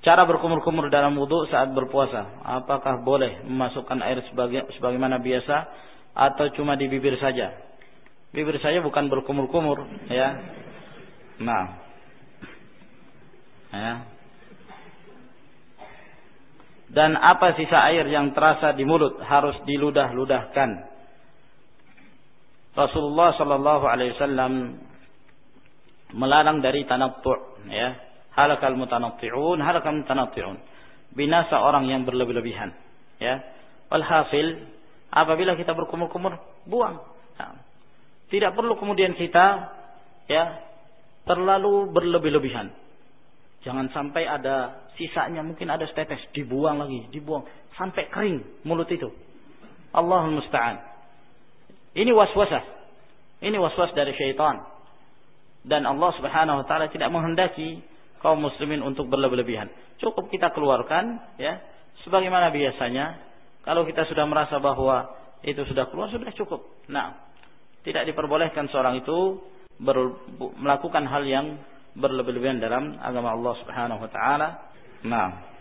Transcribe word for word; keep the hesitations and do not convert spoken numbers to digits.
Cara berkumur-kumur dalam wudu saat berpuasa, apakah boleh memasukkan air sebagai, sebagaimana biasa atau cuma di bibir saja? Bibir saja bukan berkumur-kumur, ya. Nah, ya. Dan apa sisa air yang terasa di mulut harus diludah-ludahkan? Rasulullah Shallallahu Alaihi Wasallam melarang dari tanattu', ya. Halakal mutanatti'un, halakal mutanatti'un. Binasa orang yang berlebih-lebihan. Ya. Walhasil, apabila kita berkumur-kumur, buang. Nah, tidak perlu kemudian kita ya terlalu berlebih-lebihan. Jangan sampai ada sisanya, mungkin ada setetes, dibuang lagi, dibuang sampai kering mulut itu. Allahul musta'an. Ini waswasah. Ini waswas dari syaitan. Dan Allah Subhanahu wa taala tidak menghendaki kaum muslimin untuk berlebih-lebihan. Cukup kita keluarkan, ya, sebagaimana biasanya. Kalau kita sudah merasa bahwa itu sudah keluar, sudah cukup. Nah, tidak diperbolehkan seorang itu ber, melakukan hal yang berlebih-lebihan dalam agama Allah Subhanahu wa taala. Nah.